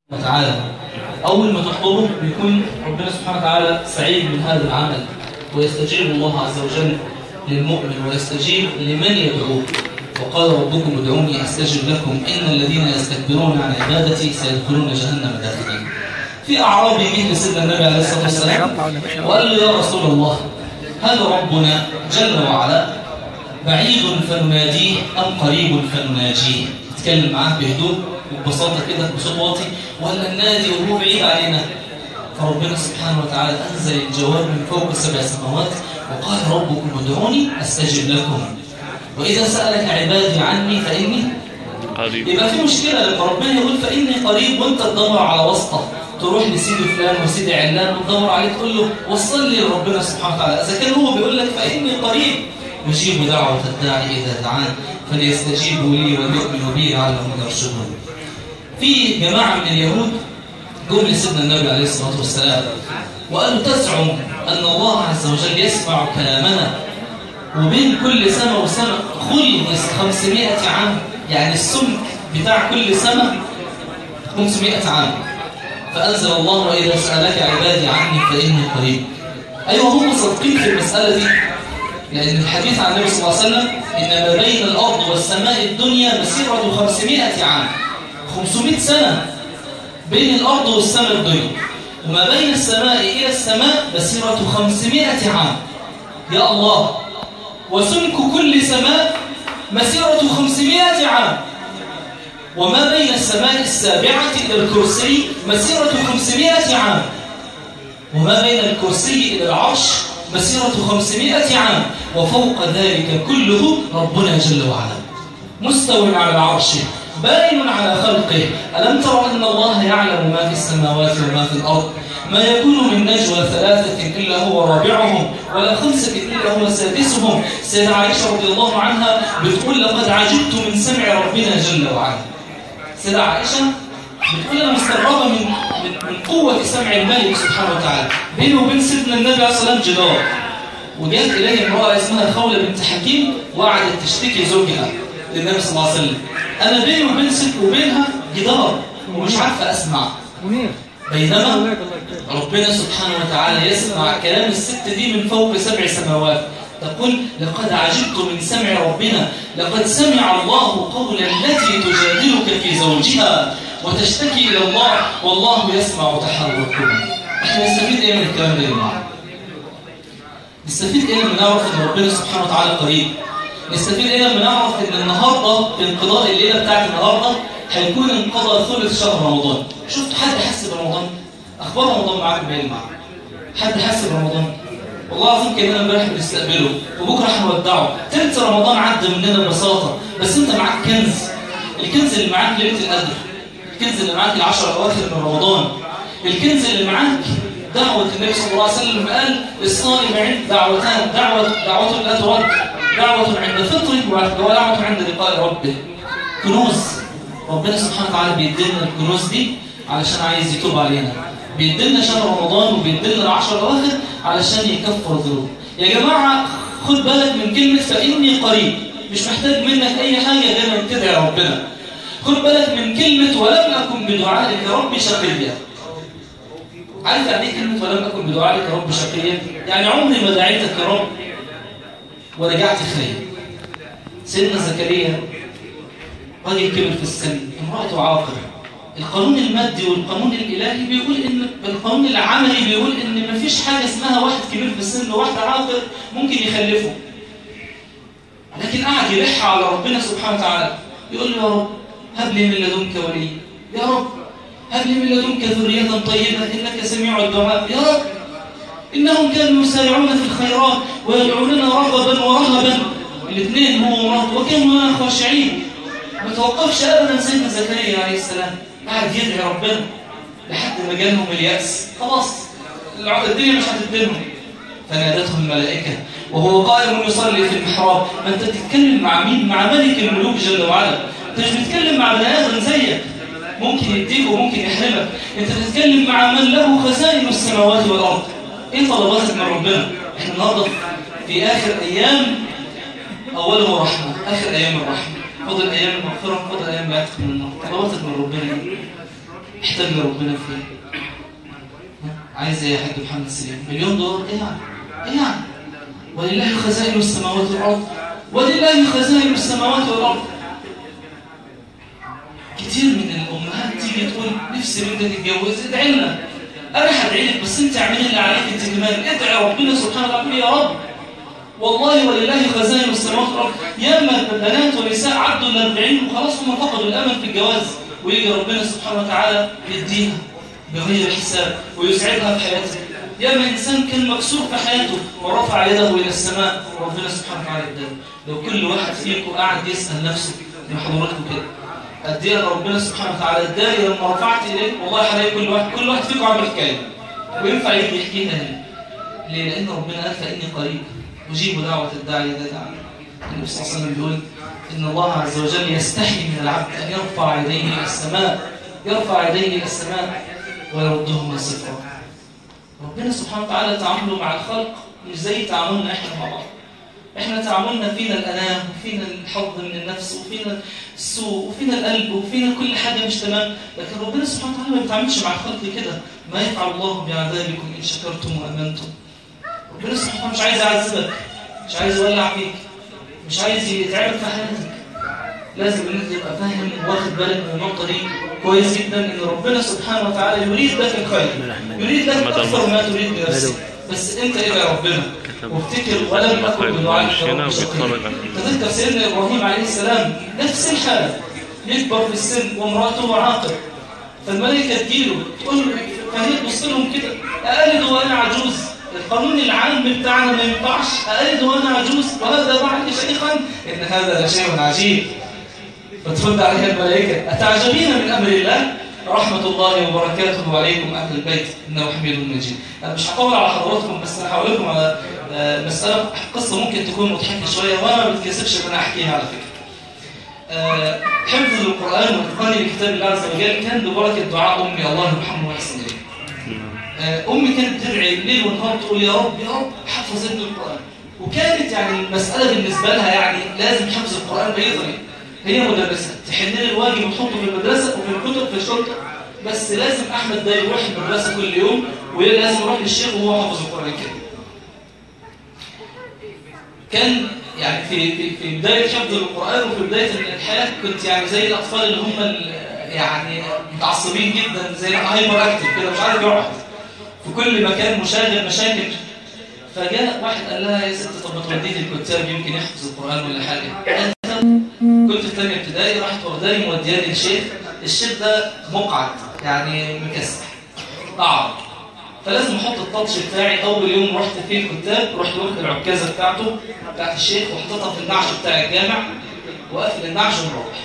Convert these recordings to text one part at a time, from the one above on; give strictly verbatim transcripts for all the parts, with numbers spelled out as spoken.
وتعالى. أول ما تطلبه بيكون ربنا سبحانه وتعالى سعيد من هذا العمل، ويستجيب الله عز وجل للمؤمن ويستجيب لمن يدعوه. وقال ربكم ادعوني أستجب لكم إن الذين يستكبرون عن عبادتي سيدخلون جهنم داخلين. في أعرابي جه لسيدنا النبي عليه الصلاة والسلام وقال له يا رسول الله، هل ربنا جل وعلا بعيد فنناديه أم قريب فنناجيه؟ اتكلم معاه بهدوء وببساطة كده بصوت واطي، ولا النادي وهو بعيد علينا؟ فربنا سبحانه وتعالى أنزل الجواب من فوق سبع سماوات وقال ربكم ادعوني أستجب لكم وإذا سألك عبادي عني فإني قريب. يبقى في مشكلة لما ربنا يقول فإني قريب وأنت تدور على واسطة، تروح لسيدي فلان وسيدي علان وتدور عليه تقول له وصل لي لربنا سبحانه وتعالى. إذا كان هو بيقول لك فإني قريب يجيب دعوة الداعي إذا دعان فليستجيبوا لي وليؤمنوا بي لعلهم يرشدون. في جماعة من اليهود جم لسيدنا النبي عليه الصلاة والسلام وقالوا تزعم أن الله عز وجل يسمع كلامنا وبين كل سنة وسنة خلص خمسمائة عام، يعني السمك بتاع كل سنة خمسمائة عام. فأنزل الله وإذا سألك عبادي عني فإني قريب. أيوة هم صادقين في المسألة دي، لأن الحديث عن النبي صلى الله عليه وسلم إن ما بين الأرض والسماء الدنيا مسيرة خمسمائة عام، خمسمائة سنة بين الأرض والسماء الدنيا، وما بين السماء إلى السماء مسيرة خمسمائة عام. يا الله، وسمك كل سماء مسيرة خمسمائة عام، وما بين السماء السابعة إلى الكرسي مسيرة خمسمائة عام، وما بين الكرسي إلى العرش مسيرة خمسمائة عام، وفوق ذلك كله ربنا جل وعلا مستوى على العرش باين على خلقه. ألم ترى أن الله يعلم ما في السماوات وما في الأرض؟ ما يكون من نجوى ثلاثة إلا هو رابعهم ولا خمسة إلا هو سادسهم. سيدة عائشة رضي الله عنها بتقول لقد عجبت من سمع ربنا جل وعلا. سيدة عائشة بتقول أنا مستغربة من, من, من قوة سمع الملك سبحانه وتعالى. بينه وبين سيدنا النبي عليه الصلاة والسلام جدار، وجاءت إليه امرأة اسمها خولة بنت حكيم وقعدت تشتكي زوجها للنبي صلى الله عليه وسلم. أنا بيني وبين ست وبينها جدار ومش عارفة أسمع، بينما ربنا سبحانه وتعالى يسمع كلام الست دي من فوق سبع سماوات. تقول لقد عجبت من سمع ربنا، لقد سمع الله قول التي تجادلك في زوجها وتشتكي إلى الله والله يسمع تحرككم. احنا نستفيد ايه من الكلام ده يا جماعه؟ نستفيد ايه لما نعرف ان ربنا سبحانه وتعالى قريب؟ نستفيد ايه لما نعرف ان النهارده في انقضاء الليله بتاعت النهارده هيكون انقضى ثلث شهر رمضان. شفت حد حس برمضان؟ اخبار رمضان معاكم ايه يا جماعه؟ حد حس برمضان؟ والله العظيم كاننا امبارح بنستقبله وبكره هنودعه. ثلث رمضان عدى مننا ببساطه، بس انت معاك كنز. الكنز اللي معاك ليله القدر، الكنز اللي معاك العشر الاواخر من رمضان، الكنز اللي معاك دعوه النبي صلى الله عليه وسلم قال للصائم عند دعوتان، دعوه دعوه لا ترد، دعوه عند فطره ودعوه عند لقاء ربه. كنوز ربنا سبحانه وتعالى بيدينا الكنوز دي علشان عايز يتوب علينا، بيدينا شهر رمضان وبيدينا العشر الاواخر علشان يكفر الذنوب. يا جماعه خد بالك من كلمه فاني قريب، مش محتاج منك اي حاجه غير انك تدعي ربنا. خد بالك من كلمه ولم اكن بدعائك يا رب شقيا. عارف يعني ايه كلمه ولم اكن بدعائك يا رب شقيا؟ يعني عمري ما دعيتك يا رب ورجعت خير. سيدنا زكريا راجل كبر في السن، امرأته عاقر. القانون المادي والقانون الإلهي بيقول إن القانون العملي بيقول إن مفيش حاجة اسمها واحد كبير في السن وواحد عاقر ممكن يخلفه. لكن قعد يلح على ربنا سبحانه وتعالى يقول له يا رب هب لي من لدنك ولي، يا رب هب لي من لدنك ذرية طيبة إنك سميع الدعاء، يا رب إنهم كانوا يسارعون في الخيرات ويدعوننا رغبا ورهبا. الاثنين هو ومراته وكانوا لنا خاشعين. ما توقفش ابدا سيدنا زكريا عليه السلام، قاعد يدعي ربنا لحد ما جالهم الياس، خلاص الدنيا مش هتدلهم. فنادته الملائكه وهو قائم يصلي في المحراب. ما انت بتتكلم مع مين؟ مع ملك الملوك جل وعلا. انت مش بتتكلم مع بني ادم زيك ممكن يديك وممكن يحرمك، انت بتتكلم مع من له خزائن السماوات والارض. ايه طلباتك من ربنا؟ احنا النهارده في اخر ايام اوله رحمه، اخر ايام الرحمه، فضل ايام المغفره، فضل ايام ما يدخل من النار. طلباتك من ربنا احتاج لربنا في ايه؟ عايز ايه يا حاج محمد سليم؟ مليون دولار؟ ايه يعني؟ ايه يعني؟ ولله خزائن السماوات والارض ولله خزائن السماوات والارض. كتير من الامهات تيجي تقول نفسي بنتك تتجوز، ادعي لنا. انا هدعي لك بس انت اعملي اللي عليك انت كمان، ادعي ربنا سبحانه وتعالى يا رب. والله ولله خزائن السماوات والارض. ياما بنات ونساء عدوا ال أربعين وخلاص هم فقدوا الامل في الجواز، ويجي ربنا سبحانه وتعالى يديها بغير حساب ويسعدها في حياتها. ياما انسان كان مكسور في حياته ورفع يده الى السماء وربنا سبحانه وتعالى يديه. لو كل واحد فيكم قاعد يسال نفسه من حضراتكم كده قد ايه ربنا سبحانه وتعالى اداني لما رفعت اليه، والله هلاقي كل واحد كل واحد فيكم عامل حكايه وينفع يجي يحكيها هنا. ليه؟ لان ربنا قال فاني قريب أجيب دعوة الداعي إذا دعاني. النبي صلى الله عليه وسلم بيقول إن الله عز وجل يستحي من العبد أن يرفع يديه إلى السماء، يرفع يديه إلى السماء ويردهما صفرا. ربنا سبحانه وتعالى تعامله مع الخلق مش زي تعاملنا إحنا مع بعض. إحنا تعاملنا فينا الأنام وفينا الحظ من النفس وفينا السوء وفينا القلب وفينا كل حاجة مش تمام، لكن ربنا سبحانه وتعالى ما بيتعاملش مع الخلق كده. ما يفعل الله بعذابكم إن شكرتم وأمنتم. ربنا سبحانه وتعالى مش عايز يعذبك، مش عايز يولع فيك، مش عايز يتعبك في حياتك. لازم ان انت تبقى فاهم واخد بالك من النقطه دي كويس جدا، ان ربنا سبحانه وتعالى يريد لك الخير، يريد لك اكثر ما تريد لنفسك. بس انت ادعي ربنا وافتكر ولم اكن بدعائك رب شقيا. تذكر سيدنا ابراهيم عليه السلام نفس الحاله، يكبر في السن وامراته عاقر، فالملائكه تجيله تقول له، فهي تبص لهم كده أألد وانا عجوز؟ القانون العام بتاعنا ما ينفعش أألد وانا عجوز وهذا بعد شيخا ان هذا لشيء عجيب. فترد عليها الملائكه اتعجبين من امر الله؟ رحمه الله وبركاته عليكم اهل البيت انه حميد مجيد. انا مش هطول على حضراتكم بس انا هقول لكم على مساله قصه ممكن تكون مضحكه شويه وانا ما بتكسفش ان انا احكيها على فكره. حفظ القران واتقان لكتاب الله عز وجل كان ببركه دعاء امي الله يرحمها ويحسن اليه. أمي كانت تدعي الليل والنهار تقول يا رب يا رب حفظ ابن القرآن، وكانت يعني المسألة بالنسبة لها يعني لازم حفظ القرآن بأي طريقة. هي مدرسة تحن لي الواجب وتحطه في المدرسة وفي الكتب في الشرطة، بس لازم أحمد ده يروح المدرسة كل يوم ولازم يروح للشيخ وهو حافظ القرآن كده. كان يعني في في في بداية حفظ القرآن وفي بداية الحياة كنت يعني زي الأطفال اللي هم يعني متعصبين جدا زي هايبر أكتف كده مش عارف يقعد في كل مكان مشاغل مشاكل. فجاء واحد قال لها يا ست طب ما توديني الكتاب يمكن يحفظ القرآن ولا حاجة. كنت في ثانيه ابتدائي، راحت واخداني مودياني الشيخ. الشيخ ده مقعد يعني مكسح قعد، فلازم احط التاتش بتاعي. اول يوم رحت فيه الكتاب رحت واخد العكازه بتاعته بتاعت الشيخ وحطيتها في النعش بتاع الجامع وقفل النعش ونروح.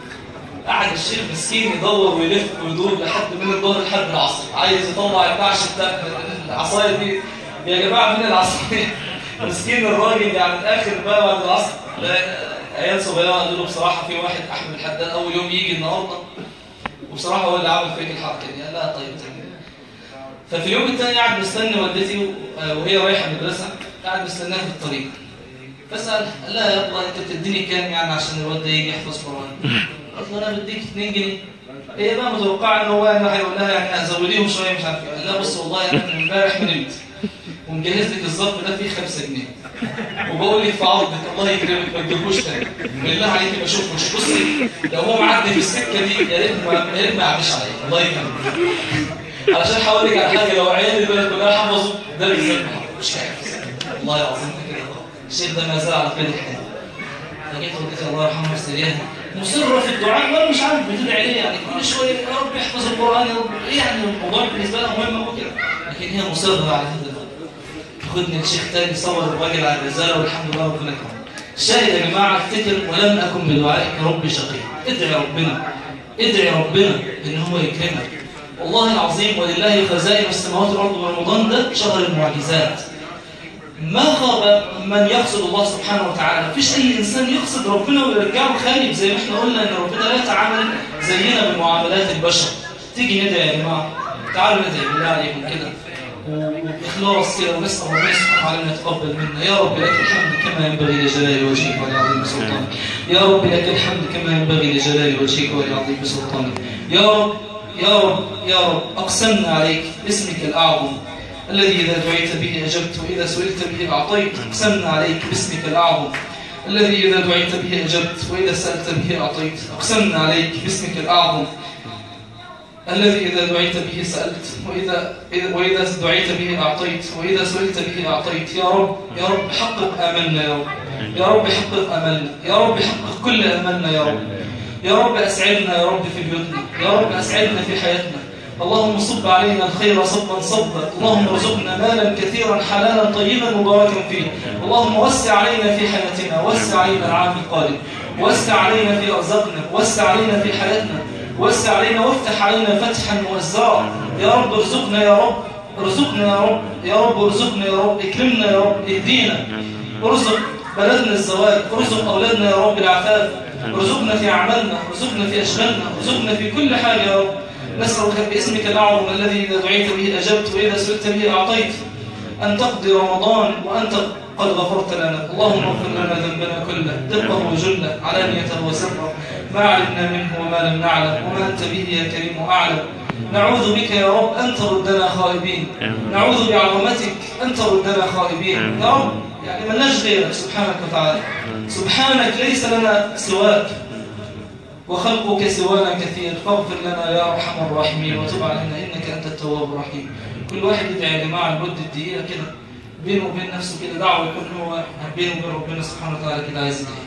قعد الشيخ مسكين يدور ويلف ويدور لحد من الظهر لحد العصر عايز يطلع النعش بتاع العصايه دي. يا جماعه فين العصايه؟ مسكين الراجل يعني الاخر بقى بعد العصر. عيال صغيره قالوا له بصراحه في واحد احمد الحداد اول يوم يجي النهارده وبصراحه هو اللي عمل فيك الحركه دي. قال لا طيب تمام. ففي اليوم الثاني قاعد مستني والدتي وهي رايحه المدرسه، قاعد مستناها في الطريق. فسال قال لها يا ابله انت بتديني كام يعني عشان الواد ده يجي يحفظ قران؟ قالت له انا بديك اتنين جنيه. هي بقى متوقعه ان هو يعني هيقول لها يعني هزوديهم شويه مش عارف ايه. قال لها بص والله انا من امبارح ما نمت ومجهز لك الظرف ده فيه خمسة جنيه وبقول لك في عرضك الله يكرمك ما تجيبوش تاني بالله عليك بشوف مش بصي لو هو معدي في السكه دي يا ريت يا ريت ما يعديش عليا الله يكرمك علشان هقول لك على حاجه. لو عيال البلد كلها حفظوا ده بالذات مش هيحفظ والله العظيم كده. الشيخ ده ما زال على خير الحال. فجيت قلت الله يرحمه ويستريحه مصره في الدعاء وانا مش عارف بتدعي ليه يعني كل شويه يا رب احفظ القران يا رب ايه يعني الموضوع بالنسبه لها مهم قوي كده، لكن هي مصره على هذا. خدني الشيخ تاني صور الراجل على الرساله والحمد لله ربنا كرم. الشاهد يا جماعه افتكر ولم اكن بدعائك ربي شقي. ادعي ربنا ادعي ربنا ان هو يكرمك والله العظيم. ولله خزائن السماوات والارض ورمضان ده شهر المعجزات. ما خاب من يقصد الله سبحانه وتعالى. مفيش اي انسان يقصد ربنا ويرجعه خايب زي ما احنا قلنا ان ربنا لا يتعامل زينا بمعاملات البشر. تيجي ندعي يا جماعه تعالوا ندعي بالله عليكم كده وبإخلاص كده ونسأل ربنا سبحانه وتعالى أن يتقبل منا. يا رب لك الحمد كما ينبغي لجلال وجهك ولعظيم سلطانك. يا رب لك الحمد كما ينبغي لجلال وجهك ولعظيم سلطانك. يا رب يا رب يا رب أقسمنا عليك باسمك الأعظم الذي إذا دعيت به أجبت وإذا سئلت به أعطيت. أقسمنا عليك باسمك الأعظم الذي إذا دعيت به أجبت وإذا سألت به أعطيت. أقسمنا عليك باسمك الأعظم الذي إذا دعيت به سألت وإذا وإذا دعيت به أعطيت وإذا سئلت به أعطيت. يا رب يا رب حقق آملنا يا رب، يا رب حقق أملنا، يا رب حقق كل أملنا يا رب، يا رب أسعدنا يا رب في بيوتنا، يا رب أسعدنا في حياتنا. اللهم صب علينا الخير صبا صبا، اللهم ارزقنا مالا كثيرا حلالا طيبا مباركا فيه. اللهم وسع علينا في حياتنا، وسع علينا العام القادم، وسع علينا في أرزاقنا، وسع علينا في حياتنا، وسع علينا وافتح علينا فتحا موزعا. يا رب ارزقنا يا رب، ارزقنا يا رب، يا رب ارزقنا يا رب، اكرمنا يا رب، اهدينا، ارزق بلدنا الزواج، ارزق أولادنا يا رب العفاف، ارزقنا في أعمالنا، ارزقنا في أشغالنا، ارزقنا في كل حاجة يا رب. نسألك باسمك الأعظم الذي إذا دعيت به أجبت وإذا سئلت به أعطيت أن تقضي رمضان وأنت قد غفرت لنا. اللهم اغفر لنا ذنبنا كله دقه وجله علانيته وسره، ما علمنا منه وما لم نعلم، وما أنت به يا كريم أعلم. نعوذ بك يا رب أن تردنا خائبين، نعوذ بعظمتك أن تردنا خائبين يا رب. يعني ملناش غيرك سبحانك وتعالى، سبحانك ليس لنا سواك وخلقك سوانا كثير، فاغفر لنا يا أرحم الراحمين وتب علينا إنك أنت التواب الرحيم. كل واحد يدعي يا جماعة لمدة دقيقة كده بينه وبين نفسه كده دعوة، يكون هو بينه وبين ربنا سبحانه وتعالى كده عايز يدعي.